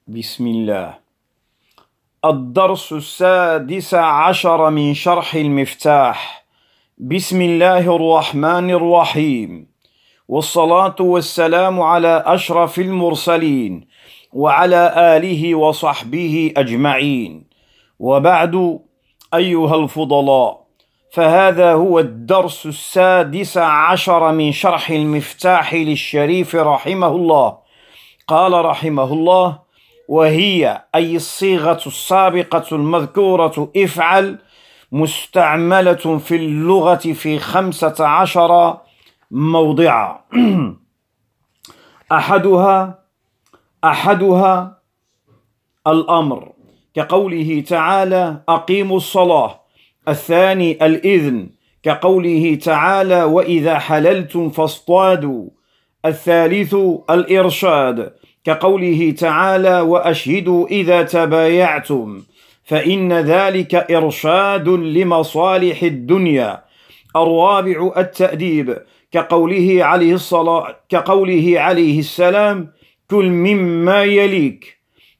بسم الله. الدرس 16 من شرح المفتاح. بسم الله الرحمن الرحيم، والصلاة والسلام على أشرف المرسلين وعلى آله وصحبه أجمعين، وبعد. أيها الفضلاء، فهذا هو الدرس 16 من شرح المفتاح للشريف رحمه الله. قال رحمه الله: وهي أي الصيغة السابقة المذكورة افعل مستعملة في اللغة في 15 موضعا. أحدها الأمر، كقوله تعالى: أقيموا الصلاة. الثاني الإذن، كقوله تعالى: وإذا حللتم فاصطادوا. الثالث الإرشاد، كقوله تعالى: وأشهدوا إذا تبايعتم، فإن ذلك إرشاد لمصالح الدنيا. الرابع التأديب، كقوله عليه السلام: كل مما يليك.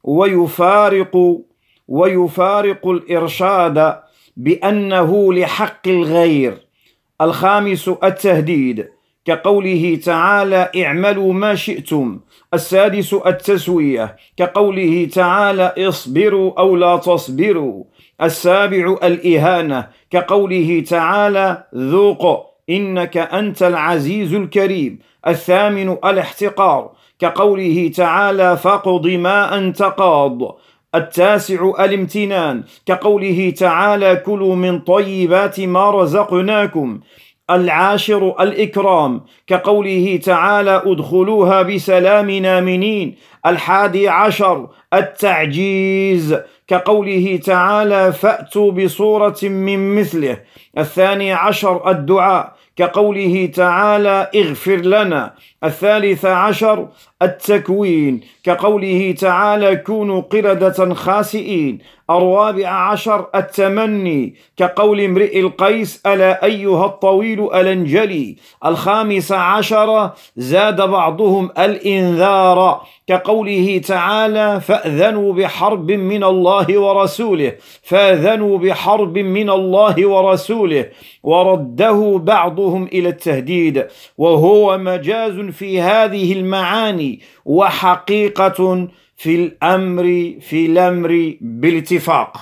ويفارق الإرشاد بأنه لحق الغير. الخامس التهديد، كقوله تعالى: اعملوا ما شئتم. السادس التسوية، كقوله تعالى: اصبروا أو لا تصبروا. السابع الإهانة، كقوله تعالى: ذوق إنك أنت العزيز الكريم. الثامن الاحتقار، كقوله تعالى: فاقض ما أنت قاض. التاسع الامتنان، كقوله تعالى: كلوا من طيبات ما رزقناكم. العاشر الإكرام، كقوله تعالى: ادخلوها بسلام آمنين. الحادي عشر التعجيز، كقوله تعالى: فأتوا بصورة من مثله. الثاني عشر الدعاء، كقوله تعالى: اغفر لنا. الثالث عشر التكوين، كقوله تعالى: كونوا قردة خاسئين. الرابع عشر التمني، كقول امرئ القيس: ألا أيها الطويل ألنجلي. الخامس عشر زاد بعضهم الإنذار، كقوله تعالى: فأذنوا بحرب من الله ورسوله. فأذنوا بحرب من الله ورسوله، ورده بعضهم إلى التهديد، وهو مجاز في هذه المعاني وحقيقة في الأمر بالاتفاق.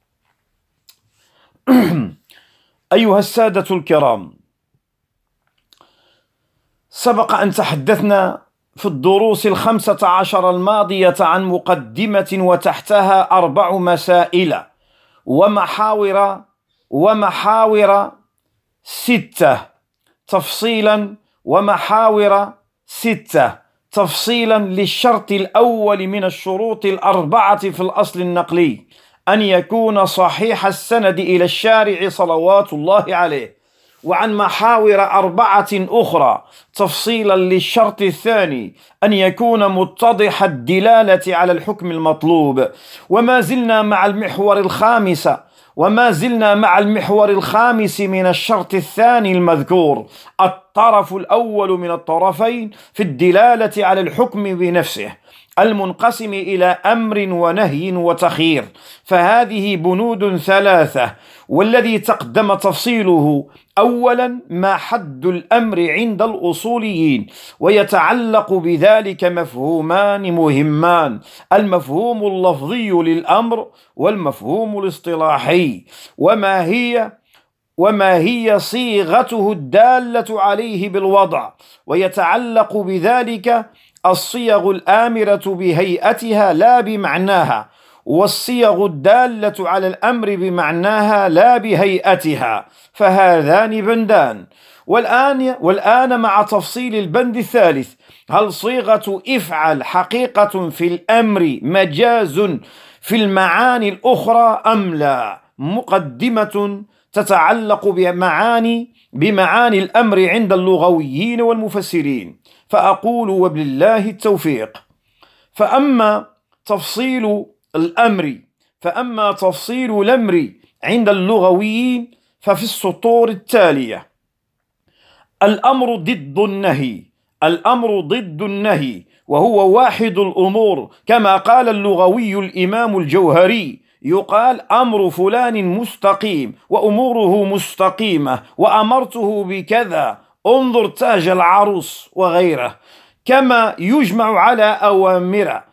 أيها السادة الكرام، سبق أن تحدثنا في الدروس 15 الماضية عن مقدمة وتحتها 4 مسائل ومحاور 6 تفصيلا، ومحاور 6 تفصيلا للشرط الأول من الشروط 4 في الأصل النقلي: أن يكون صحيح السند إلى الشارع صلوات الله عليه. وعن محاور 4 أخرى تفصيلا للشرط الثاني: أن يكون متضح الدلالة على الحكم المطلوب. وما زلنا مع المحور الخامس من الشرط الثاني المذكور: الطرف الأول من الطرفين في الدلالة على الحكم بنفسه، المنقسم إلى أمر ونهي وتخيير. فهذه بنود 3، والذي تقدم تفصيله: أولا، ما حد الأمر عند الأصوليين، ويتعلق بذلك مفهومان مهمان: المفهوم اللفظي للأمر، والمفهوم الاصطلاحي. وما هي صيغته الدالة عليه بالوضع، ويتعلق بذلك الصيغ الآمرة بهيئتها لا بمعناها، والصيغ الدالة على الأمر بمعناها لا بهيئتها. فهذان بندان. والآن مع تفصيل البند الثالث: هل صيغة افعل حقيقة في الأمر مجاز في المعاني الأخرى أم لا؟ مقدمة تتعلق بمعاني الأمر عند اللغويين والمفسرين. فأقول: وبالله التوفيق. فأما تفصيل الأمر عند اللغويين ففي السطور التالية: الأمر ضد النهي، وهو واحد الأمور، كما قال اللغوي الإمام الجوهري: يقال أمر فلان مستقيم وأموره مستقيمة، وأمرته بكذا، انظر تاج العروس وغيره. كما يجمع على أوامر،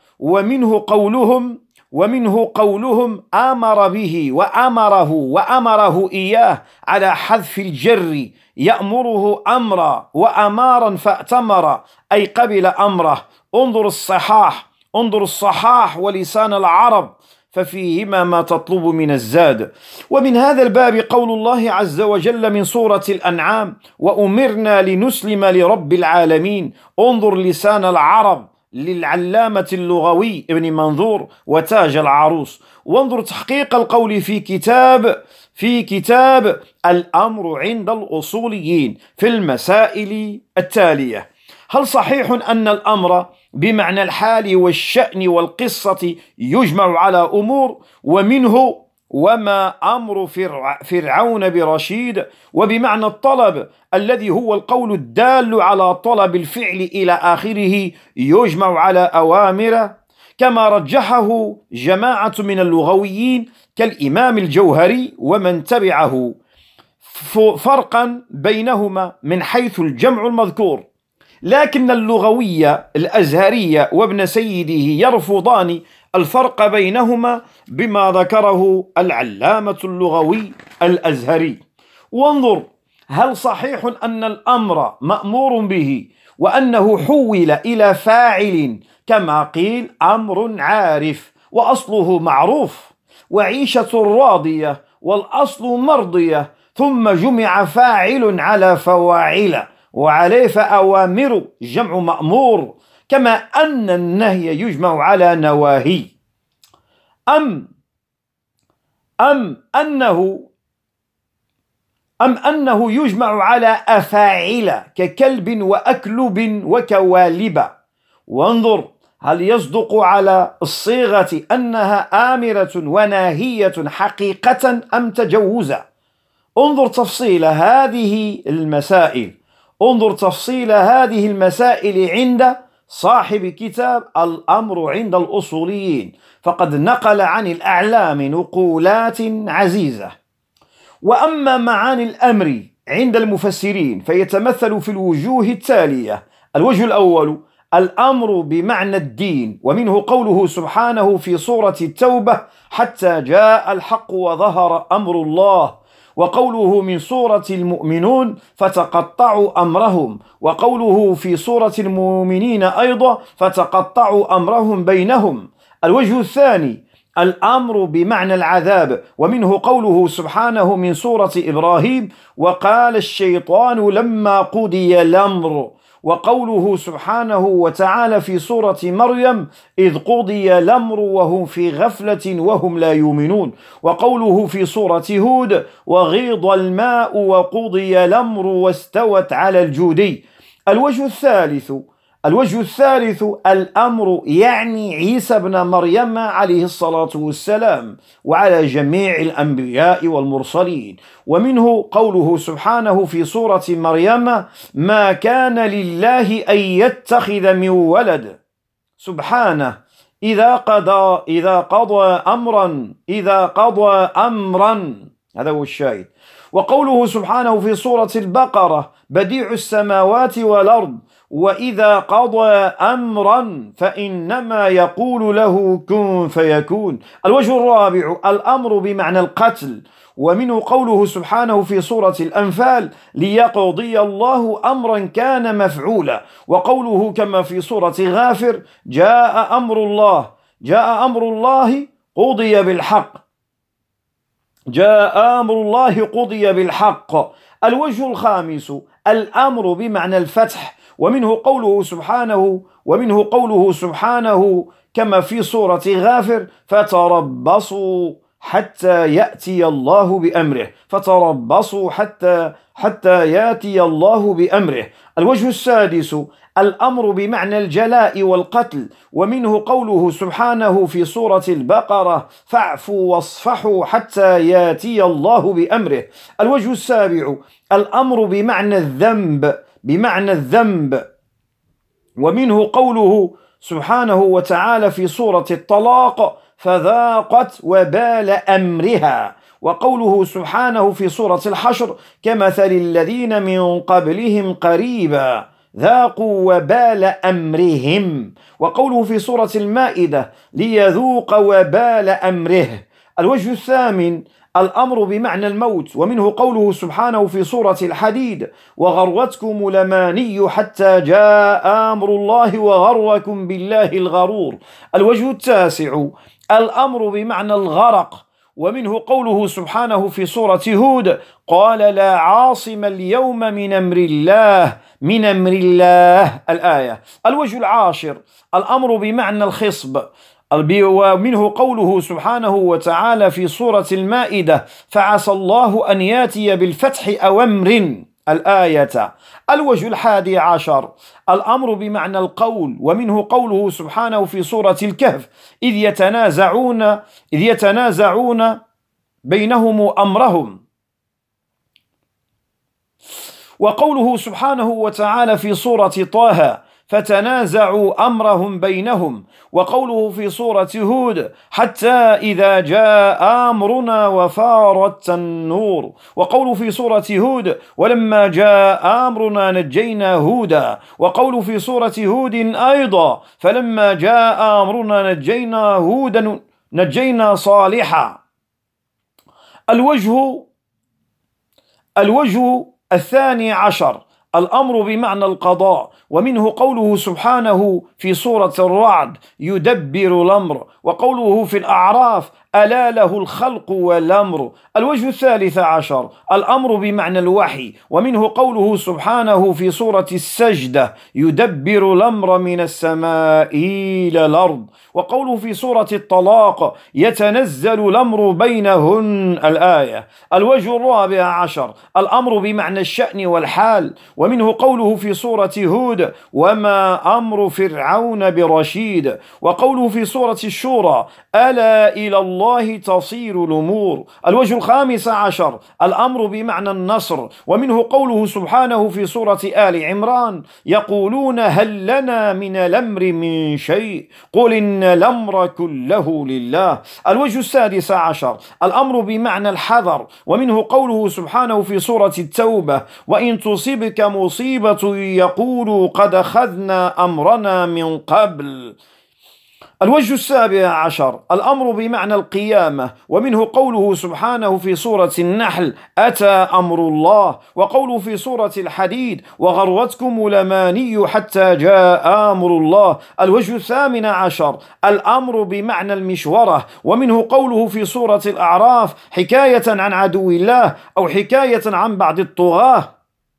ومنه قولهم آمر به وأمره إياه على حذف الجر، يأمره أمرا وأمارا فأتمر، أي قبل أمره. انظر الصحاح ولسان العرب، ففيهما ما تطلب من الزاد. ومن هذا الباب قول الله عز وجل من سورة الأنعام: وأمرنا لنسلم لرب العالمين. انظر لسان العرب للعلامة اللغوي ابن منظور وتاج العروس. وانظر تحقيق القول في كتاب الأمر عند الأصوليين في المسائل التالية: هل صحيح أن الأمر بمعنى الحال والشأن والقصة يجمع على أمور، ومنه وما أمر فرعون برشيد، وبمعنى الطلب الذي هو القول الدال على طلب الفعل إلى آخره يجمع على أوامر، كما رجحه جماعة من اللغويين كالإمام الجوهري ومن تبعه، فرقا بينهما من حيث الجمع المذكور. لكن اللغوية الأزهرية وابن سيده يرفضان الفرق بينهما بما ذكره العلامة اللغوي الأزهري. وانظر، هل صحيح أن الأمر مأمور به وأنه حول إلى فاعل، كما قيل أمر عارف وأصله معروف، وعيشة راضية والأصل مرضية، ثم جمع فاعل على فواعل وعليه فأوامر جمع مأمور، كما أن النهي يجمع على نواهي. أنه يجمع على أفاعل ككلب وأكلب وكوالب. وانظر، هل يصدق على الصيغة أنها آمرة وناهية حقيقة أم تجوزا؟ انظر تفصيل هذه المسائل عند صاحب كتاب الأمر عند الأصوليين، فقد نقل عن الأعلام نقولات عزيزة. وأما معاني الأمر عند المفسرين فيتمثل في الوجوه التالية: الوجه الأول الأمر بمعنى الدين، ومنه قوله سبحانه في سورة التوبة: حتى جاء الحق وظهر أمر الله، وقوله من سورة المؤمنون: فتقطعوا أمرهم، وقوله في سورة المؤمنين أيضا: فتقطعوا أمرهم بينهم. الوجه الثاني الأمر بمعنى العذاب، ومنه قوله سبحانه من سورة إبراهيم: وقال الشيطان لما قضي الأمر، وقوله سبحانه وتعالى في سورة مريم: إذ قضي الأمر وهم في غفلة وهم لا يؤمنون، وقوله في سورة هود: وغيض الماء وقضي الأمر واستوت على الجودي. الوجه الثالث الأمر يعني عيسى بن مريم عليه الصلاة والسلام وعلى جميع الأنبياء والمرسلين، ومنه قوله سبحانه في سورة مريم: ما كان لله أن يتخذ من ولد، سبحانه، إذا قضى أمرا. هذا هو الشاهد. وقوله سبحانه في سورة البقرة: بديع السماوات والأرض، وإذا قضى أمرا فإنما يقول له كن فيكون. الوجه الرابع الأمر بمعنى القتل، ومنه قوله سبحانه في سورة الأنفال: ليقضي الله أمرا كان مفعولا، وقوله كما في سورة غافر: جاء أمر الله قضي بالحق. الوجه الخامس الأمر بمعنى الفتح، ومنه قوله سبحانه كما في سورة غافر: فتربصوا حتى يأتي الله بأمره. الوجه السادس الأمر بمعنى الجلاء والقتل، ومنه قوله سبحانه في سورة البقرة: فاعفوا واصفحوا حتى يأتي الله بأمره. الوجه السابع الأمر بمعنى الذنب، ومنه قوله سبحانه وتعالى في سورة الطلاق فذاقت وبال أمرها، وقوله سبحانه في سورة الحشر كمثل الذين من قبلهم قريبا ذاقوا وبال أمرهم، وقوله في سورة المائدة ليذوق وبال أمره. الوجه الثامن الأمر بمعنى الموت، ومنه قوله سبحانه في سورة الحديد وغرتكم الأماني حتى جاء أمر الله وغركم بالله الغرور. الوجه التاسع الأمر بمعنى الغرق، ومنه قوله سبحانه في سورة هود قال لا عاصم اليوم من أمر الله الآية. الوجه العاشر الأمر بمعنى الخصب، ومنه قوله سبحانه وتعالى في سورة المائدة فعسى الله أن ياتي بالفتح أو أمر الآية. الوجه الحادي عشر الأمر بمعنى القول، ومنه قوله سبحانه في سورة الكهف إذ يتنازعون بينهم أمرهم، وقوله سبحانه وتعالى في سورة طه فتنازعوا أمرهم بينهم، وقوله في سورة هود حتى إذا جاء أمرنا وفارت النور، وقوله في سورة هود ولما جاء أمرنا نجينا هودا، وقوله في سورة هود أيضا فلما جاء أمرنا نجينا هودا نجينا صالحا. الوجه الثاني عشر الأمر بمعنى القضاء، ومنه قوله سبحانه في سورة الرعد يدبر الأمر، وقوله في الأعراف ألا له الخلق والأمر. الوجه الثالث عشر الأمر بمعنى الوحي، ومنه قوله سبحانه في سورة السجدة يدبر الأمر من السماء إلى الأرض، وقوله في سورة الطلاق يتنزل الأمر بينهن الآية. الوجه الرابع عشر الأمر بمعنى الشأن والحال، ومنه قوله في سورة هود وما أمر فرعون برشيد، وقوله في سورة الشورى ألا إلى الله تصير الأمور. الوجه الخامس عشر الأمر بمعنى النصر، ومنه قوله سبحانه في سورة آل عمران يقولون هل لنا من الأمر من شيء قل إن الأمر كله لله. الوجه السادس عشر الأمر بمعنى الحذر، ومنه قوله سبحانه في سورة التوبة وإن تصبك مصيبة يقولوا قد أخذنا أمرنا من قبل. الوجه السابع عشر الأمر بمعنى القيامة، ومنه قوله سبحانه في سورة النحل أتى أمر الله، وقوله في سورة الحديد وغرتكم الأماني حتى جاء أمر الله. الوجه الثامن عشر الأمر بمعنى المشورة، ومنه قوله في سورة الأعراف حكاية عن عدو الله أو حكاية عن بعض الطغاة،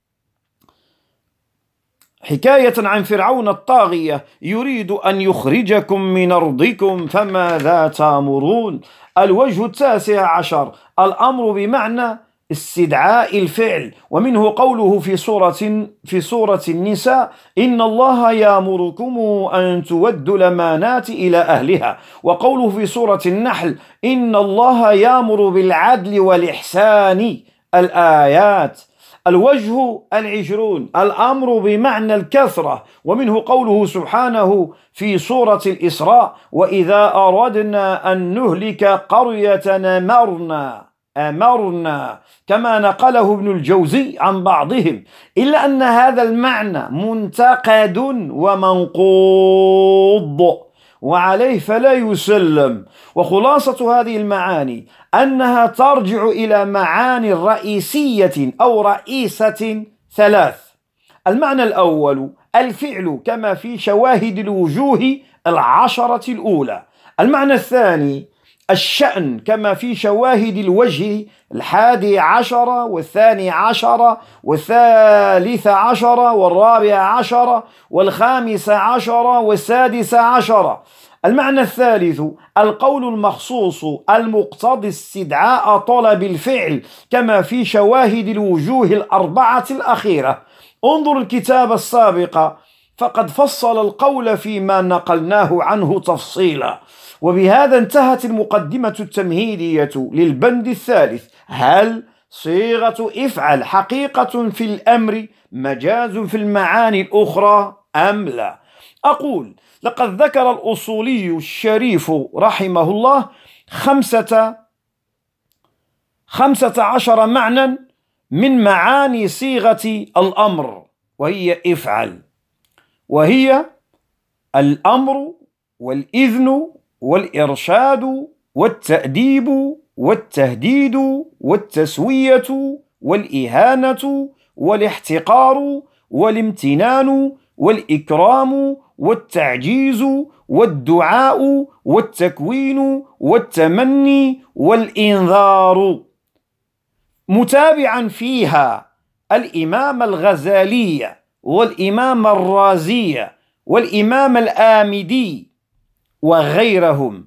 حكاية عن فرعون الطاغية يريد أن يخرجكم من أرضكم فماذا تأمرون. الوجه التاسع عشر الأمر بمعنى استدعاء الفعل، ومنه قوله في سورة النساء إن الله يأمركم أن تودوا الأمانات إلى أهلها، وقوله في سورة النحل إن الله يأمر بالعدل والإحسان الآيات. الوجه العشرون الأمر بمعنى الكثرة، ومنه قوله سبحانه في سورة الإسراء وإذا أردنا أن نهلك قرية أمرنا كما نقله ابن الجوزي عن بعضهم، إلا أن هذا المعنى منتقد ومنقوض وعليه فلا يسلم. وخلاصة هذه المعاني أنها ترجع إلى معاني رئيسية أو رئيسة ثلاث. المعنى الأول الفعل كما في شواهد الوجوه العشرة الأولى. المعنى الثاني الشأن كما في شواهد الوجه 11 و12 و13 و14 و15 و16. المعنى الثالث القول المخصوص المقتضي استدعاء طلب الفعل كما في شواهد الوجوه 4 الأخيرة. انظر الكتاب السابق فقد فصل القول فيما نقلناه عنه تفصيلا. وبهذا انتهت المقدمة التمهيدية للبند الثالث. هل صيغة افعل حقيقة في الأمر مجاز في المعاني الأخرى أم لا؟ أقول لقد ذكر الأصولي الشريف رحمه الله 15 معنى من معاني صيغة الأمر، وهي افعل، وهي الأمر والإذن والإرشاد والتأديب والتهديد والتسوية والإهانة والاحتقار والامتنان والإكرام والتعجيز والدعاء والتكوين والتمني والإنذار، متابعا فيها الإمام الغزالي والإمام الرازي والإمام الآمدي وغيرهم،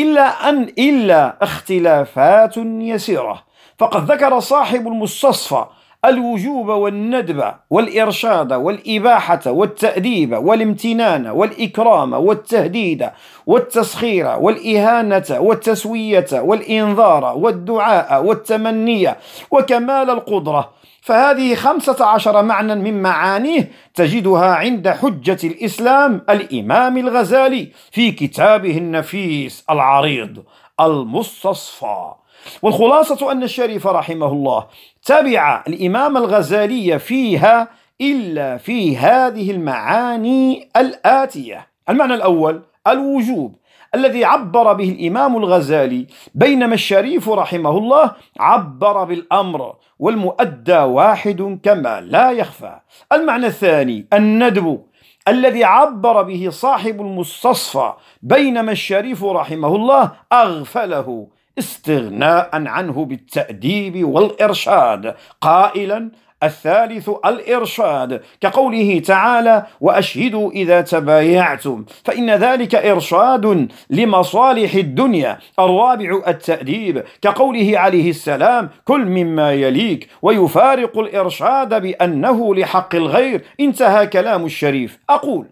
إلا اختلافات يسيرة. فقد ذكر صاحب المستصفى الوجوب والندب والإرشاد والإباحة والتأديب والامتنان والإكرام والتهديد والتسخير والإهانة والتسوية والإنذار والدعاء والتمني وكمال القدرة. فهذه 15 معنى من معانيه تجدها عند حجة الإسلام الإمام الغزالي في كتابه النفيس العريض المستصفى. والخلاصة أن الشريف رحمه الله تبع الإمام الغزالي فيها إلا في هذه المعاني الآتية. المعنى الأول الوجوب الذي عبر به الإمام الغزالي، بينما الشريف رحمه الله عبر بالأمر، والمؤدى واحد كما لا يخفى. المعنى الثاني الندب الذي عبر به صاحب المستصفى، بينما الشريف رحمه الله أغفله استغناء عنه بالتأديب والإرشاد قائلا الثالث الإرشاد، كقوله تعالى وأشهدوا إذا تبايعتم فإن ذلك إرشاد لمصالح الدنيا. الرابع التأديب، كقوله عليه السلام كل مما يليك، ويفارق الإرشاد بأنه لحق الغير. انتهى كلام الشريف. أقول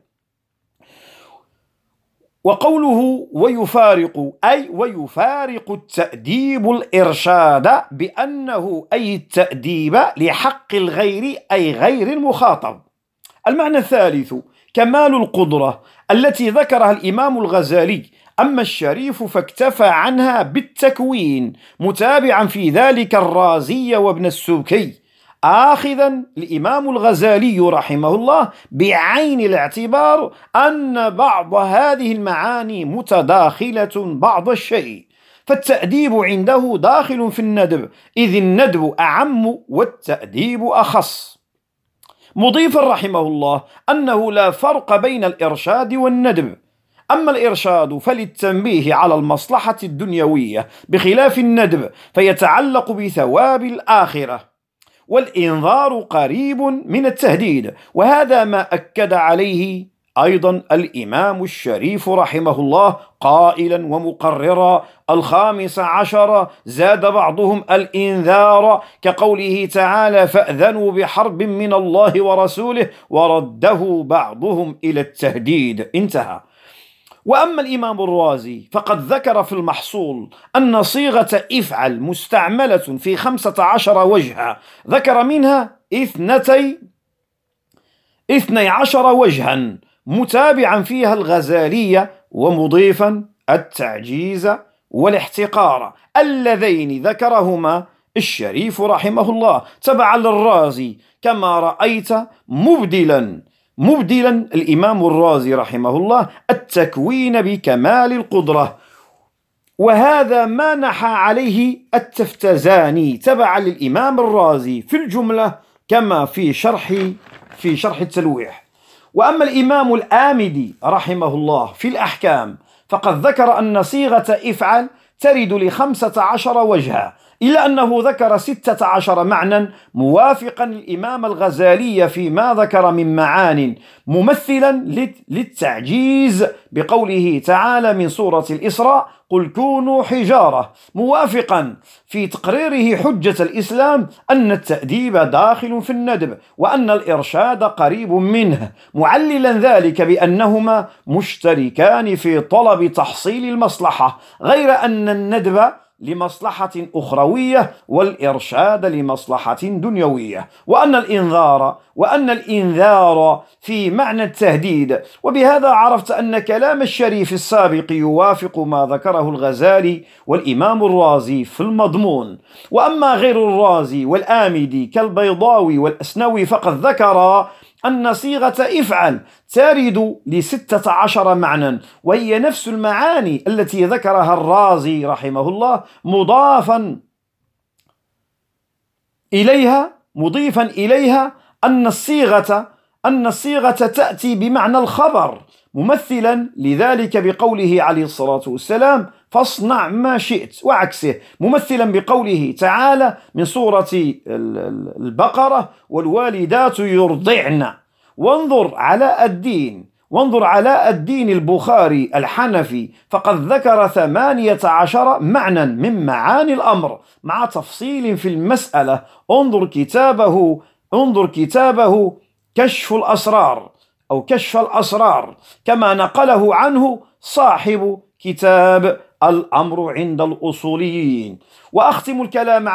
وقوله ويفارق أي ويفارق التأديب الإرشاد بأنه أي التأديب لحق الغير أي غير المخاطب. المعنى الثالث كمال القدرة التي ذكرها الإمام الغزالي، أما الشريف فاكتفى عنها بالتكوين، متابعا في ذلك الرازي وابن السبكي، آخذا الإمام الغزالي رحمه الله بعين الاعتبار أن بعض هذه المعاني متداخلة بعض الشيء، فالتأديب عنده داخل في الندب، إذ الندب أعم والتأديب أخص، مضيفا رحمه الله أنه لا فرق بين الإرشاد والندب. أما الإرشاد فللتنبيه على المصلحة الدنيوية بخلاف الندب فيتعلق بثواب الآخرة، والإنذار قريب من التهديد، وهذا ما أكد عليه أيضا الإمام الشريف رحمه الله قائلا ومقررا 15 زاد بعضهم الإنذار، كقوله تعالى فأذنوا بحرب من الله ورسوله ورده بعضهم إلى التهديد. انتهى. وأما الإمام الرازي فقد ذكر في المحصول أن صيغة افعل مستعملة في 15 وجها، ذكر منها 12 وجها، متابعا فيها الغزالية ومضيفا التعجيز والاحتقار اللذين ذكرهما الشريف رحمه الله تبعا للرازي، كما رأيت مبدلا الإمام الرازي رحمه الله التكوين بكمال القدرة، وهذا ما نحى عليه التفتزاني تبعا للإمام الرازي في الجملة كما في شرح التلويح. وأما الإمام الآمدي رحمه الله في الأحكام فقد ذكر أن صيغة افعل ترد ل15 وجها، إلا أنه ذكر 16 معنى موافقا للإمام الغزالي فيما ذكر من معان، ممثلا للتعجيز بقوله تعالى من سورة الإسراء قل كونوا حجارة، موافقا في تقريره حجة الإسلام أن التأديب داخل في الندب وأن الإرشاد قريب منه، معللا ذلك بأنهما مشتركان في طلب تحصيل المصلحة، غير أن الندب لمصلحة أخروية والإرشاد لمصلحة دنيوية، وأن الإنذار في معنى التهديد. وبهذا عرفت أن كلام الشريف السابق يوافق ما ذكره الغزالي والإمام الرازي في المضمون. وأما غير الرازي والآمدي كالبيضاوي والأسنوي فقد ذكر أن صيغة افعل ترد ل16 معنى، وهي نفس المعاني التي ذكرها الرازي رحمه الله، مضيفا إليها أن الصيغة تأتي بمعنى الخبر، ممثلا لذلك بقوله عليه الصلاة والسلام فاصنع ما شئت، وعكسه ممثلا بقوله تعالى من سورة البقرة والوالدات يرضعن. وانظر على الدين البخاري الحنفي فقد ذكر 18 معنى من معاني الأمر مع تفصيل في المسألة. انظر كتابه كشف الأسرار كما نقله عنه صاحب كتاب الأمر عند الأصوليين. وأختم الكلام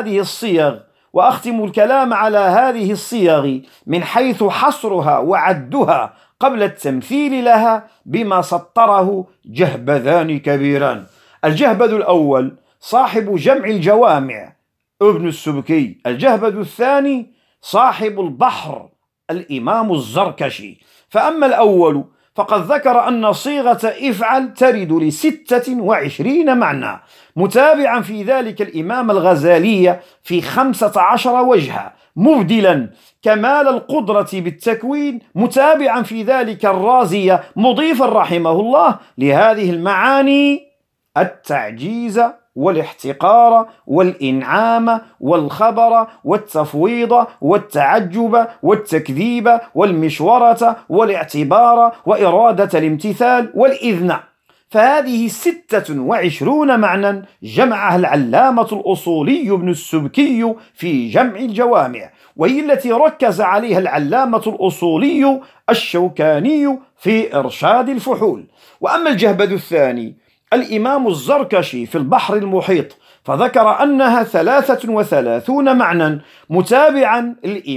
على هذه الصيغ من حيث حصرها وعدها قبل التمثيل لها بما سطره جهبذان كبيران. الجهبذ الأول صاحب جمع الجوامع ابن السبكي، الجهبذ الثاني صاحب البحر الإمام الزركشي. فأما الأول فقد ذكر أن صيغة افعل ترد ل26 معنى، متابعا في ذلك الإمام الغزالي في 15 وجها، مبدلا كمال القدرة بالتكوين، متابعا في ذلك الرازي، مضيفا رحمه الله لهذه المعاني التعجيز والاحتقار والإنعام والخبر والتفويض والتعجب والتكذيب والمشورة والاعتبار وإرادة الامتثال والإذن. فهذه 26 معنى جمعها العلامة الأصولي ابن السبكي في جمع الجوامع، وهي التي ركز عليها العلامة الأصولي الشوكاني في إرشاد الفحول. وأما الجهبذ الثاني الإمام الزركشي في البحر المحيط فذكر أنها 33 معنى، متابعا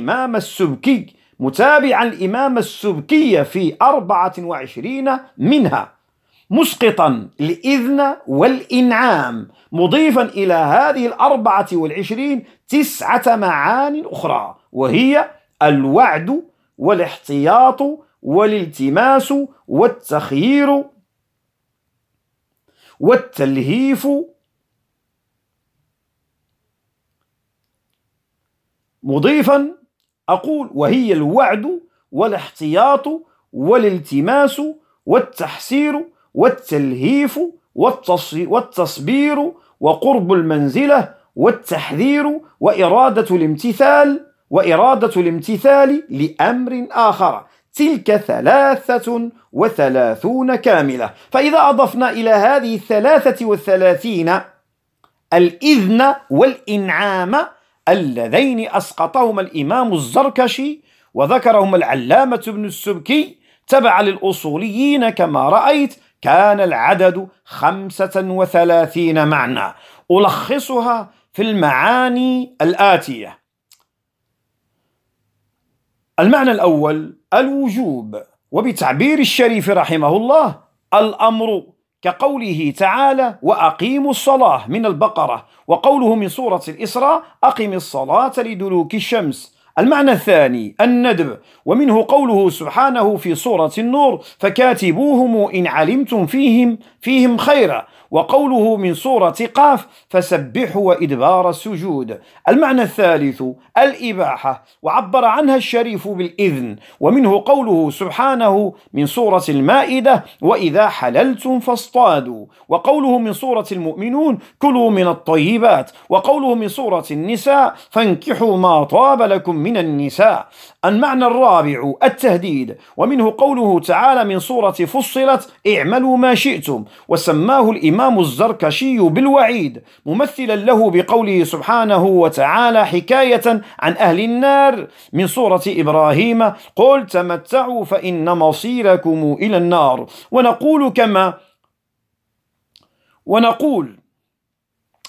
الإمام السبكي في 24 منها، مسقطا الإذن والإنعام، مضيفا إلى هذه 24 9 معان أخرى، وهي الوعد والاحتياط والالتماس والتخيير والتلهيف، مضيفا أقول وهي الوعد والاحتياط والالتماس والتحسير والتلهيف والتصبير وقرب المنزلة والتحذير وإرادة الامتثال لأمر آخر. تلك 33 كاملة. فإذا أضفنا إلى هذه 33 الإذن والإنعام اللذين أسقطهما الإمام الزركشي وذكرهما العلامة ابن السبكي تبع للأصوليين كما رأيت، كان العدد 35 معنى، ألخصها في المعاني الآتية. المعنى الأول الوجوب، وبتعبير الشريف رحمه الله الأمر، كقوله تعالى وأقيموا الصلاة من البقرة، وقوله من سورة الإسراء أقم الصلاة لدلوك الشمس. المعنى الثاني الندب، ومنه قوله سبحانه في سورة النور فكاتبوهم إن علمتم فيهم خيرا، وقوله من سورة قاف فسبحوا وإدبار السجود. المعنى الثالث الإباحة، وعبر عنها الشريف بالإذن، ومنه قوله سبحانه من سورة المائدة وإذا حللتم فاصطادوا، وقوله من سورة المؤمنون كلوا من الطيبات، وقوله من سورة النساء فانكحوا ما طاب لكم من النساء. المعنى الرابع التهديد، ومنه قوله تعالى من سورة فصلت اعملوا ما شئتم، وسماه الإمام الزركشي بالوعيد، ممثلا له بقوله سبحانه وتعالى حكاية عن أهل النار من سورة إبراهيم قل تمتعوا فإن مصيركم إلى النار. ونقول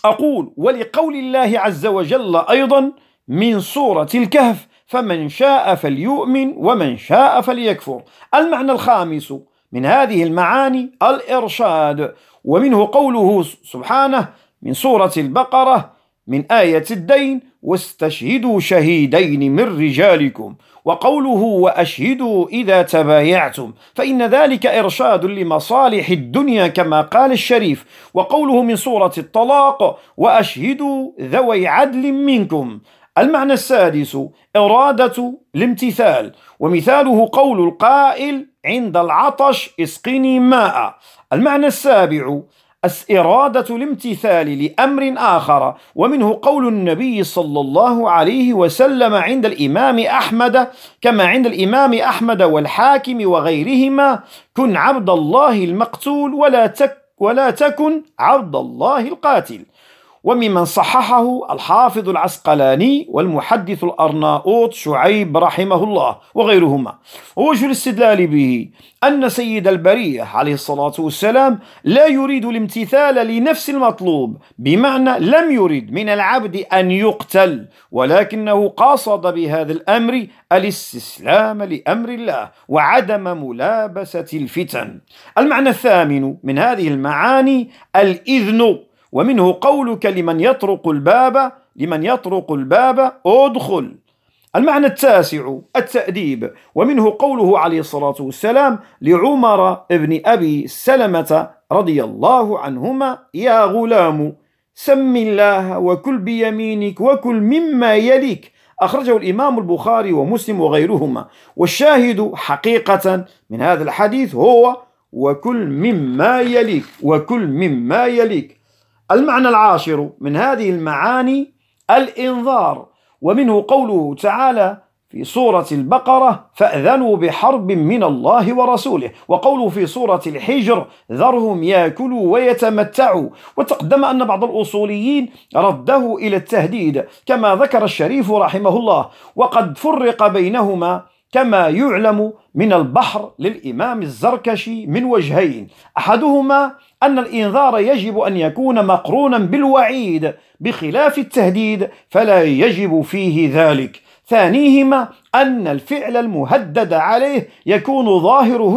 أقول: ولقول الله عز وجل أيضا من سورة الكهف: فمن شاء فليؤمن ومن شاء فليكفر. المعنى الخامس من هذه المعاني الإرشاد، ومنه قوله سبحانه من سورة البقرة من آية الدين: واستشهدوا شهيدين من رجالكم، وقوله: وأشهدوا إذا تبايعتم، فإن ذلك إرشاد لمصالح الدنيا كما قال الشريف. وقوله من سورة الطلاق: وأشهدوا ذوي عدل منكم. المعنى السادس إرادة الامتثال، ومثاله قول القائل عند العطش: اسقني ماء. المعنى السابع إرادة الامتثال لأمر آخر، ومنه قول النبي صلى الله عليه وسلم عند الإمام أحمد كما عند الإمام أحمد والحاكم وغيرهما: كن عبد الله المقتول ولا تكن عبد الله القاتل. وممن صححه الحافظ العسقلاني والمحدث الأرناؤوط شعيب رحمه الله وغيرهما. ووجه الاستدلال به أن سيد البرية عليه الصلاة والسلام لا يريد الامتثال لنفس المطلوب، بمعنى لم يرد من العبد أن يقتل، ولكنه قاصد بهذا الأمر الاستسلام لأمر الله وعدم ملابسة الفتن. المعنى الثامن من هذه المعاني الإذن، ومنه قولك لمن يطرق الباب ادخل. المعنى التاسع التأديب، ومنه قوله عليه الصلاة والسلام لعمر بن أبي سلمة رضي الله عنهما: يا غلام سم الله وكل بيمينك وكل مما يليك. أخرجه الإمام البخاري ومسلم وغيرهما. والشاهد حقيقة من هذا الحديث هو وكل مما يليك، وكل مما يليك. المعنى العاشر من هذه المعاني الإنذار، ومنه قوله تعالى في سورة البقرة: فأذنوا بحرب من الله ورسوله. وقوله في سورة الحجر: ذرهم يأكلوا ويتمتعوا. وتقدم أن بعض الأصوليين رده إلى التهديد كما ذكر الشريف رحمه الله، وقد فرق بينهما كما يعلم من البحر للإمام الزركشي من وجهين: أحدهما أن الإنذار يجب أن يكون مقرونا بالوعيد بخلاف التهديد فلا يجب فيه ذلك. ثانيهما أن الفعل المهدد عليه يكون ظاهره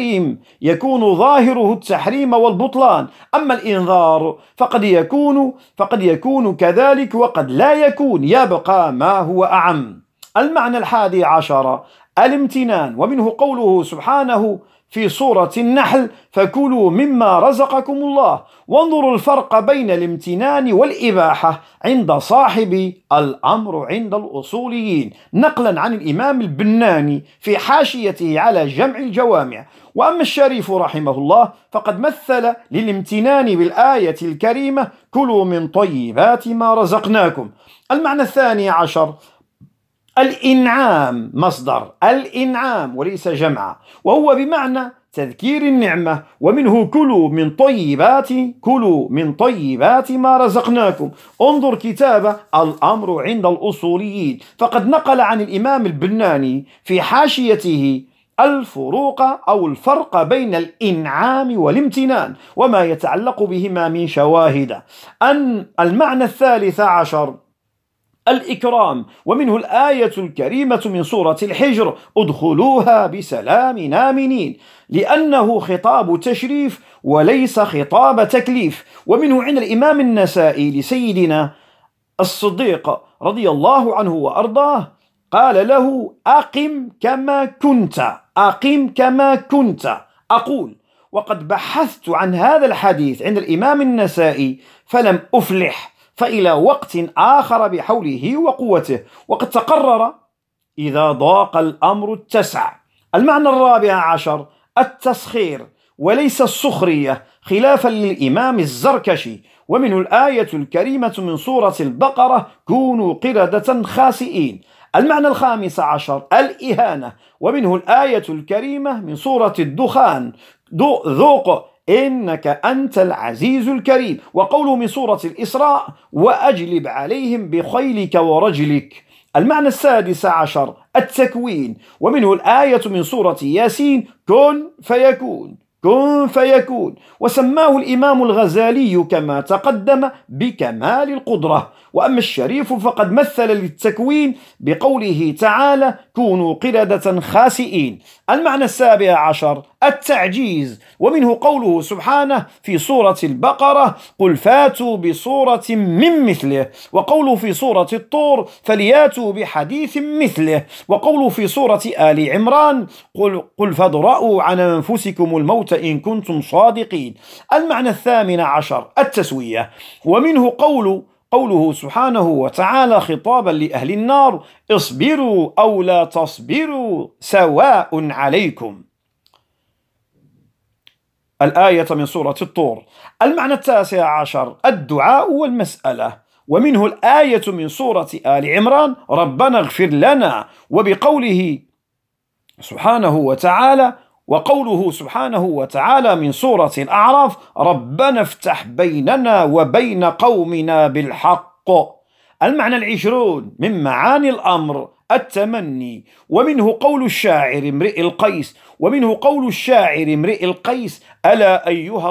التحريم والبطلان، أما الإنذار فقد يكون كذلك وقد لا يكون، يبقى ما هو أعم. المعنى 11 الامتنان، ومنه قوله سبحانه في سورة النحل: فكلوا مما رزقكم الله. وانظروا الفرق بين الامتنان والإباحة عند صاحب الأمر عند الأصوليين، نقلا عن الإمام البناني في حاشيته على جمع الجوامع. وأما الشريف رحمه الله فقد مثل للامتنان بالآية الكريمة: كلوا من طيبات ما رزقناكم. المعنى 12 الإنعام، مصدر الإنعام وليس جمع، وهو بمعنى تذكير النعمة، ومنه كلوا من طيبات ما رزقناكم. انظر كتاب الأمر عند الأصوليين، فقد نقل عن الإمام البناني في حاشيته الفرق بين الإنعام والامتنان وما يتعلق بهما من شواهد. المعنى 13 الإكرام، ومنه الآية الكريمة من سورة الحجر: ادخلوها بسلام آمنين، لأنه خطاب تشريف وليس خطاب تكليف. ومنه عند الإمام النسائي لسيدنا الصديق رضي الله عنه وأرضاه قال له: أقم كما كنت. أقول: وقد بحثت عن هذا الحديث عند الإمام النسائي فلم أفلح، فإلى وقت آخر بحوله وقوته، وقد تقرر إذا ضاق الأمر اتسع. المعنى 14 التسخير وليس السخرية، خلافا للإمام الزركشي. ومنه الآية الكريمة من سورة البقرة: كونوا قردة خاسئين. المعنى 15 الإهانة، ومنه الآية الكريمة من سورة الدخان: ذوق إنك أنت العزيز الكريم. وقوله من سورة الإسراء: وأجلب عليهم بخيلك ورجلك. المعنى 16 التكوين، ومنه الآية من سورة ياسين: كن كن فيكون، وسماه الإمام الغزالي كما تقدم بكمال القدرة. وأما الشريف فقد مثل للتكوين بقوله تعالى كونوا قردة خاسئين. المعنى 17 التعجيز، ومنه قوله سبحانه في سورة البقرة قل فاتوا بصورة من مثله، وقوله في سورة الطور فلياتوا بحديث مثله، وقوله في سورة آل عمران قل فادرءوا عن أنفسكم الموت إن كنتم صادقين. المعنى 18 التسوية، ومنه قوله سبحانه وتعالى خطابا لأهل النار اصبروا أو لا تصبروا سواء عليكم. الآية من سورة الطور. المعنى 19 الدعاء والمسألة، ومنه الآية من سورة آل عمران ربنا اغفر لنا، وبقوله سبحانه وتعالى وقوله سبحانه وتعالى من سورة الأعراف ربنا افتح بيننا وبين قومنا بالحق. المعنى 20 من معاني الأمر التمني، ومنه قول الشاعر امرئ القيس ألا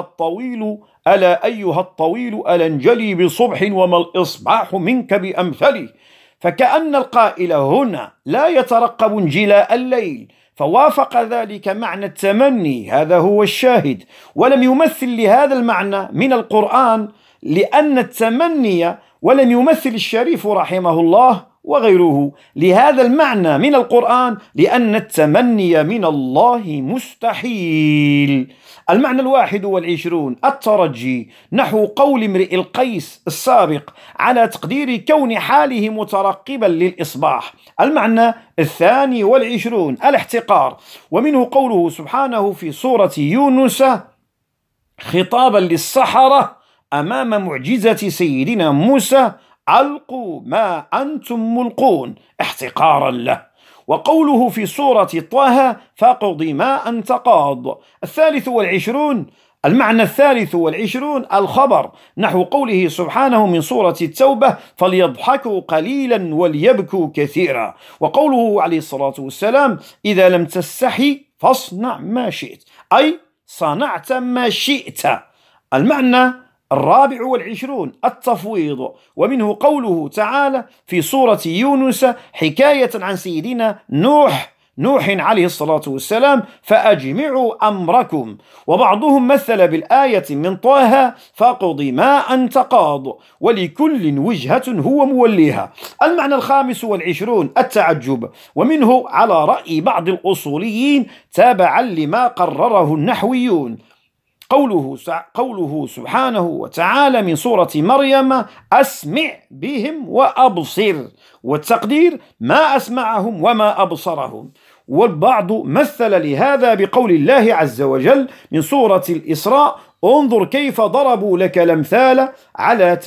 أيها الطويل ألا انجلي بصبح وما الإصباح منك بأمثله. فكأن القائل هنا لا يترقب انجلاء الليل، فوافق ذلك معنى التمني، هذا هو الشاهد، ولم يمثل لهذا المعنى من القرآن لأن التمني، ولم يمثل الشريف رحمه الله وغيره لهذا المعنى من القرآن لأن التمني من الله مستحيل. المعنى 21 الترجي، نحو قول امرئ القيس السابق على تقدير كون حاله مترقبا للإصباح. المعنى 22 الاحتقار، ومنه قوله سبحانه في سورة يونس خطابا للسحرة أمام معجزة سيدنا موسى ألقوا ما أنتم ملقون احتقارا له، وقوله في سورة طه فاقض ما أنت قاض. المعنى 23 الخبر، نحو قوله سبحانه من سورة التوبة فليضحكوا قليلا وليبكوا كثيرا، وقوله عليه الصلاة والسلام إذا لم تستحي فاصنع ما شئت، أي صنعت ما شئت. المعنى 24 التفويض، ومنه قوله تعالى في سورة يونس حكاية عن سيدنا نوح عليه الصلاة والسلام فأجمعوا أمركم، وبعضهم مثل بالآية من طه فاقض ما أنت قاض ولكل وجهة هو موليها. المعنى 25 التعجب، ومنه على رأي بعض الأصوليين تابعا لما قرره النحويون قوله سبحانه وتعالى من سورة مريم أسمع بهم وأبصر، والتقدير ما أسمعهم وما أبصرهم. والبعض مثل لهذا بقول الله عز وجل من سورة الإسراء انظر كيف ضربوا لك الأمثال على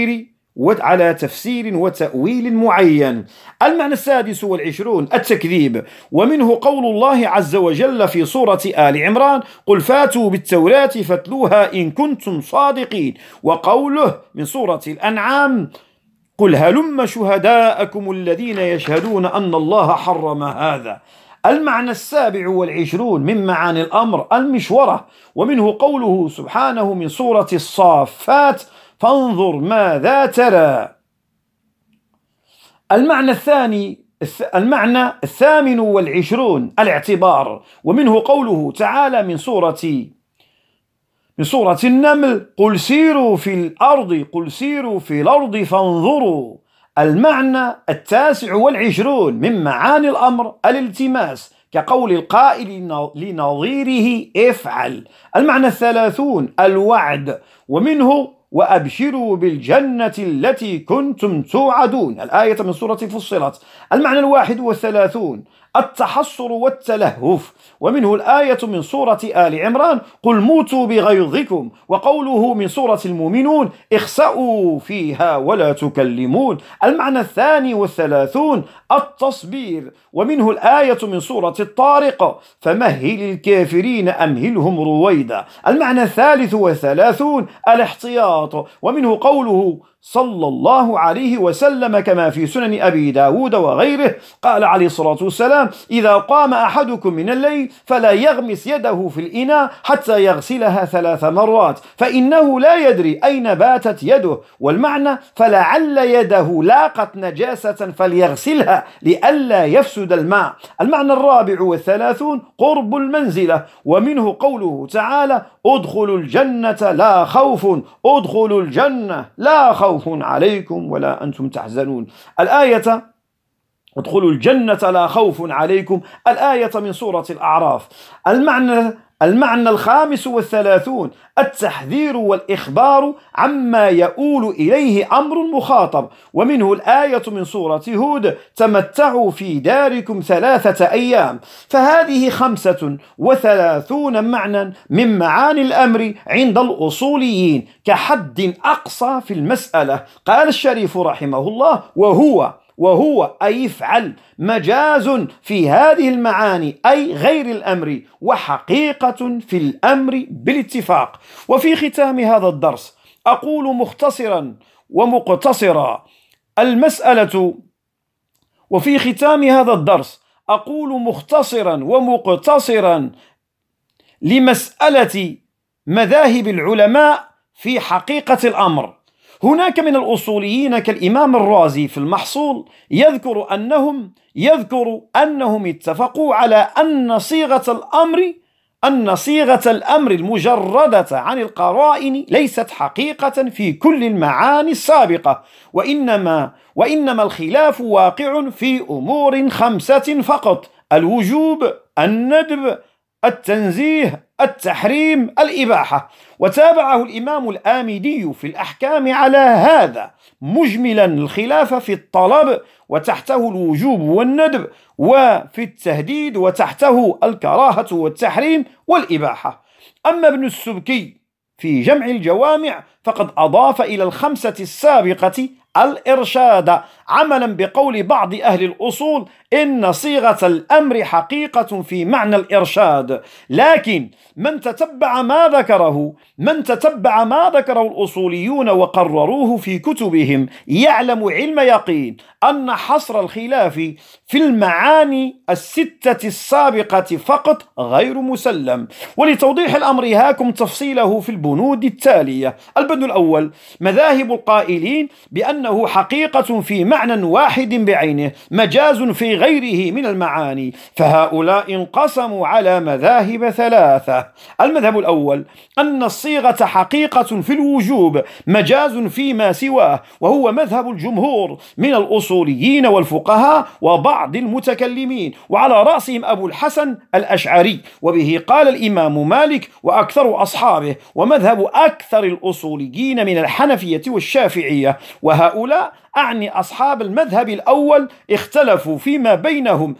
تفسير وتأويل معين. المعنى 26 التكذيب، ومنه قول الله عز وجل في سورة آل عمران قل فاتوا بالتوراة فاتلوها إن كنتم صادقين، وقوله من سورة الأنعام قل هلم شهداءكم الذين يشهدون أن الله حرم هذا. المعنى 27 من معاني الأمر المشورة، ومنه قوله سبحانه من سورة الصافات فانظر ماذا ترى. المعنى 28 الاعتبار، ومنه قوله تعالى من سورة النمل قل سيروا في الأرض فانظروا. المعنى 29 من معاني الأمر الالتماس، كقول القائل لنظيره افعل. المعنى 30 الوعد، ومنه وأبشروا بالجنة التي كنتم توعدون، الآية من سورة فصلت. المعنى 31 التحصر والتلهف، ومنه الآية من سورة آل عمران قل موتوا بغيظكم، وقوله من سورة المؤمنون اخسأوا فيها ولا تكلمون. المعنى 32 التصبير، ومنه الآية من سورة الطارق فمهل الكافرين أمهلهم رويدا. المعنى 33 الاحتياط، ومنه قوله صلى الله عليه وسلم كما في سنن أبي داود وغيره. قال عليه الصلاة والسلام: إذا قام أحدكم من الليل فلا يغمس يده في الإناء حتى يغسلها 3 مرات، فإنه لا يدري أين باتت يده. والمعنى: فلعل يده لاقت نجاسة فليغسلها لئلا يفسد الماء. المعنى 34 قرب المنزلة، ومنه قوله تعالى: ادخلوا الجنة لا خوف، ادخلوا الجنة لا خوف عليكم ولا أنتم تحزنون. الآية ادخلوا الجنة لا خوف عليكم، الآية من سورة الأعراف. المعنى 35 التحذير والإخبار عما يؤول إليه أمر المخاطب، ومنه الآية من سورة هود: تمتعوا في داركم 3 أيام. فهذه 35 معنى من معاني الأمر عند الأصوليين كحد أقصى في المسألة. قال الشريف رحمه الله: وهو أي افعل مجاز في هذه المعاني أي غير الأمر، وحقيقة في الأمر بالاتفاق. وفي ختام هذا الدرس أقول مختصرا ومقتصرا المسألة وفي ختام هذا الدرس أقول مختصرا ومقتصرا لمسألة مذاهب العلماء في حقيقة الأمر. هناك من الأصوليين كالإمام الرازي في المحصول يذكر أنهم اتفقوا على أن صيغة الأمر المجردة عن القرائن ليست حقيقة في كل المعاني السابقة، وإنما الخلاف واقع في أمور 5 فقط: الوجوب، الندب، التنزيه، التحريم، الإباحة. وتابعه الإمام الآمدي في الأحكام على هذا، مجملا الخلاف في الطلب وتحته الوجوب والندب، وفي التهديد وتحته الكراهة والتحريم والإباحة. أما ابن السبكي في جمع الجوامع فقد أضاف إلى ال5 السابقة الإرشاد، عملا بقول بعض أهل الأصول إن صيغة الأمر حقيقة في معنى الإرشاد. لكن من تتبع ما ذكره الأصوليون وقرروه في كتبهم يعلم علم يقين أن حصر الخلاف في المعاني 6 السابقة فقط غير مسلم. ولتوضيح الأمر هاكم تفصيله في البنود التالية. البند الأول: مذاهب القائلين بأنه حقيقة في معنى واحد بعينه، مجاز في غيره من المعاني، فهؤلاء انقسموا على مذاهب 3. المذهب الأول: أن الصيغة حقيقة في الوجوب، مجاز فيما سواه، وهو مذهب الجمهور من الأصوليين والفقهاء وبعض المتكلمين، وعلى رأسهم أبو الحسن الأشعري، وبه قال الإمام مالك وأكثر أصحابه، ومذهب أكثر الأصوليين من الحنفية والشافعية. وهؤلاء أعني أصحاب المذهب الأول اختلفوا فيما بينهم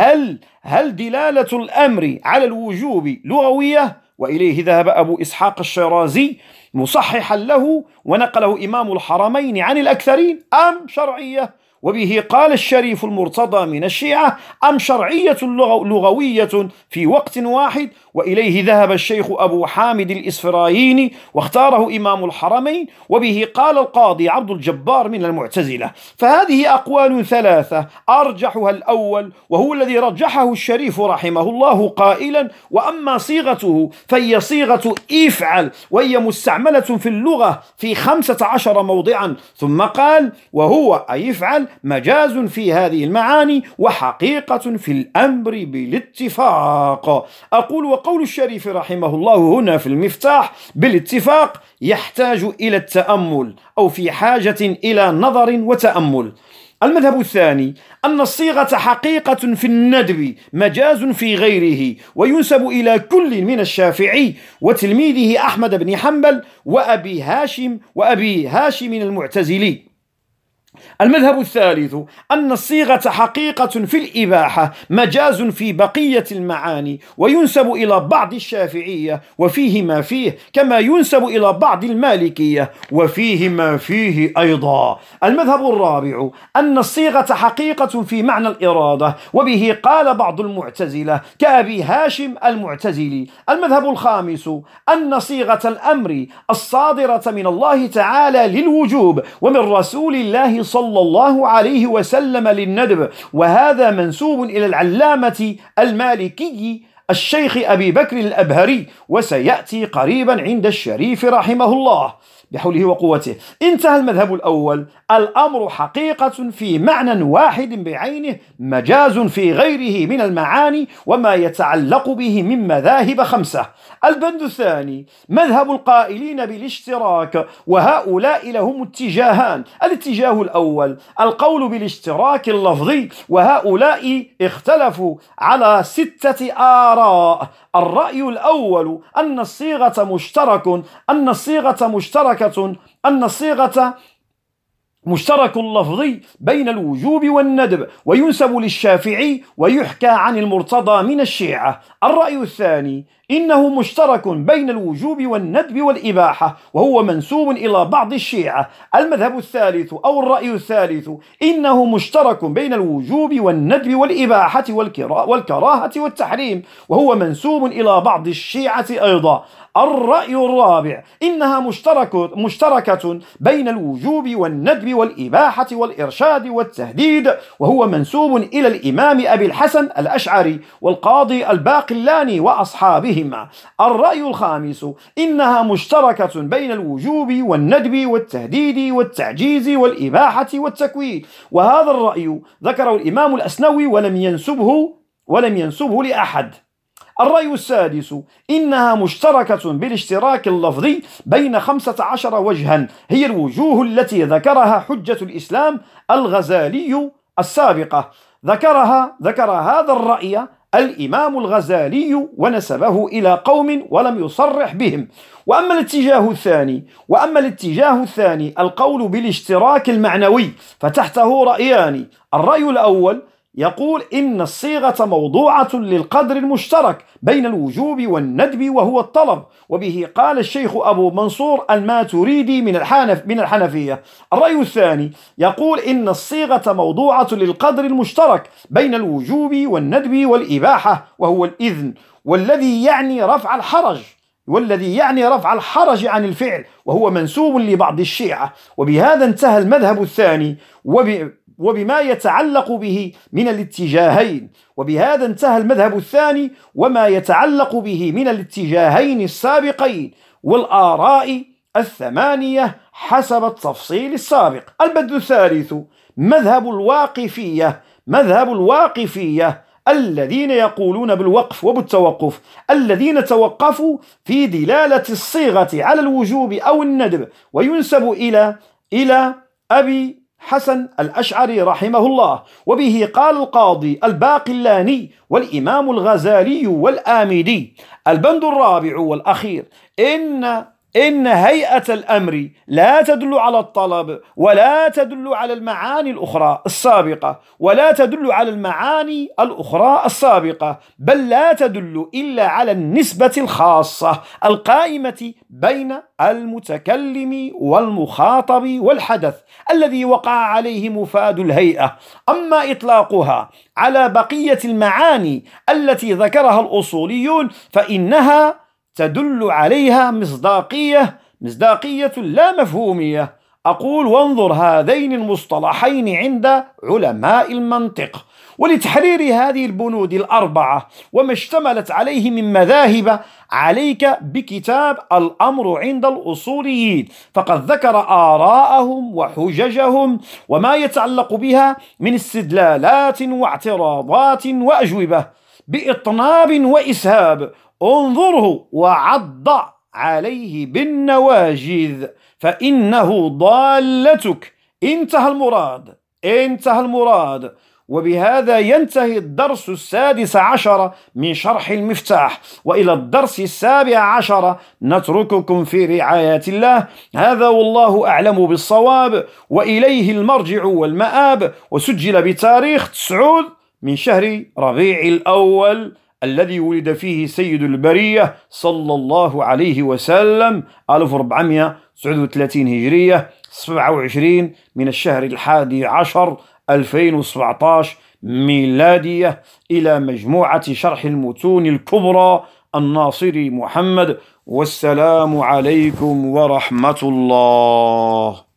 هل دلالة الأمر على الوجوب لغوية، وإليه ذهب أبو إسحاق الشيرازي مصححا له ونقله إمام الحرمين عن الأكثرين، أم شرعية، وبه قال الشريف المرتضى من الشيعة، أم شرعية لغوية في وقت واحد، وإليه ذهب الشيخ أبو حامد الإسفرايني واختاره إمام الحرمين، وبه قال القاضي عبد الجبار من المعتزلة. فهذه أقوال 3 أرجحها الأول، وهو الذي رجحه الشريف رحمه الله قائلا: وأما صيغته فهي صيغة افعل، وهي مستعملة في اللغة في 15 موضعا. ثم قال: وهو أي افعل مجاز في هذه المعاني، وحقيقة في الأمر بالاتفاق. أقول: وقول الشريف رحمه الله هنا في المفتاح بالاتفاق يحتاج إلى التأمل، أو في حاجة إلى نظر وتأمل. المذهب الثاني: أن الصيغة حقيقة في الندب، مجاز في غيره، وينسب إلى كل من الشافعي وتلميذه أحمد بن حنبل وأبي هاشم المعتزلي. المذهب الثالث أن الصيغة حقيقة في الإباحة مجاز في بقية المعاني، وينسب إلى بعض الشافعية وفيه ما فيه، كما ينسب إلى بعض المالكية وفيه ما فيه أيضا. المذهب الرابع أن الصيغة حقيقة في معنى الإرادة، وبه قال بعض المعتزلة كأبي هاشم المعتزلي. المذهب الخامس أن صيغة الأمر الصادرة من الله تعالى للوجوب ومن رسول الله صلى الله عليه وسلم للندب، وهذا منسوب إلى العلامة المالكي الشيخ أبي بكر الأبهري، وسيأتي قريبا عند الشريف رحمه الله بحوله وقوته. انتهى المذهب الأول: الأمر حقيقة في معنى واحد بعينه، مجاز في غيره من المعاني وما يتعلق به من مذاهب خمسة. البند الثاني: مذهب القائلين بالاشتراك، وهؤلاء لهم اتجاهان: الاتجاه الأول القول بالاشتراك اللفظي، وهؤلاء اختلفوا على 6 آراء. الرأي الأول أن الصيغة مشترك لفظي بين الوجوب والندب، وينسب للشافعي ويحكى عن المرتضى من الشيعة. الرأي الثاني إنه مشترك بين الوجوب والندب والإباحة، وهو منسوب إلى بعض الشيعة. المذهب الثالث أو الرأي الثالث إنه مشترك بين الوجوب والندب والإباحة والكراهة والتحريم، وهو منسوب إلى بعض الشيعة أيضا. الرأي الرابع إنها مشتركة بين الوجوب والندب والإباحة والإرشاد والتهديد، وهو منسوب إلى الإمام أبي الحسن الأشعري والقاضي الباقلاني وأصحابهما. الرأي الخامس إنها مشتركة بين الوجوب والندب والتهديد والتعجيز والإباحة والتكوين، وهذا الرأي ذكره الإمام الأسنوي ولم ينسبه لأحد. الرأي السادس إنها مشتركة بالاشتراك اللفظي بين 15 وجها، هي الوجوه التي ذكرها حجة الإسلام الغزالي السابقة. ذكر هذا الرأي الإمام الغزالي ونسبه إلى قوم ولم يصرح بهم. وأما الاتجاه الثاني القول بالاشتراك المعنوي، فتحته رأيان: الرأي الأول يقول إن الصيغة موضوعة للقدر المشترك بين الوجوب والندب وهو الطلب، وبه قال الشيخ أبو منصور الماتريدي من الحنفية. الرأي الثاني يقول إن الصيغة موضوعة للقدر المشترك بين الوجوب والندب والإباحة وهو الإذن، والذي يعني رفع الحرج عن الفعل، وهو منسوب لبعض الشيعة. وبهذا انتهى المذهب الثاني وبما يتعلق به من الاتجاهين السابقين والآراء 8 حسب التفصيل السابق. البند الثالث: مذهب الواقفية الذين يقولون بالوقف وبالتوقف، الذين توقفوا في دلالة الصيغة على الوجوب أو الندب، وينسب إلى أبي حسن الأشعري رحمه الله. وبه قال القاضي الباقلاني والإمام الغزالي والآمدي. البند الرابع والأخير: إن هيئة الأمر لا تدل على الطلب، ولا تدل على المعاني الأخرى السابقة، بل لا تدل إلا على النسبة الخاصة القائمة بين المتكلم والمخاطب والحدث الذي وقع عليه مفاد الهيئة. أما إطلاقها على بقية المعاني التي ذكرها الأصوليون فإنها تدل عليها مصداقية لا مفهومية. أقول: وانظر هذين المصطلحين عند علماء المنطق. ولتحرير هذه البنود 4 وما اشتملت عليه من مذاهب، عليك بكتاب الأمر عند الأصوليين، فقد ذكر آراءهم وحججهم وما يتعلق بها من استدلالات واعتراضات وأجوبة بإطناب وإسهاب. انظره وعض عليه بالنواجذ فإنه ضالتك. انتهى المراد. وبهذا ينتهي الدرس 16 من شرح المفتاح، وإلى الدرس 17 نترككم في رعاية الله. هذا والله أعلم بالصواب، وإليه المرجع والمآب. وسجل بتاريخ 9 من شهر ربيع الأول الذي ولد فيه سيد البرية صلى الله عليه وسلم 1439 هجرية، 27 من الشهر 11 2017 ميلادية، إلى مجموعة شرح المتون الكبرى الناصري محمد. والسلام عليكم ورحمة الله.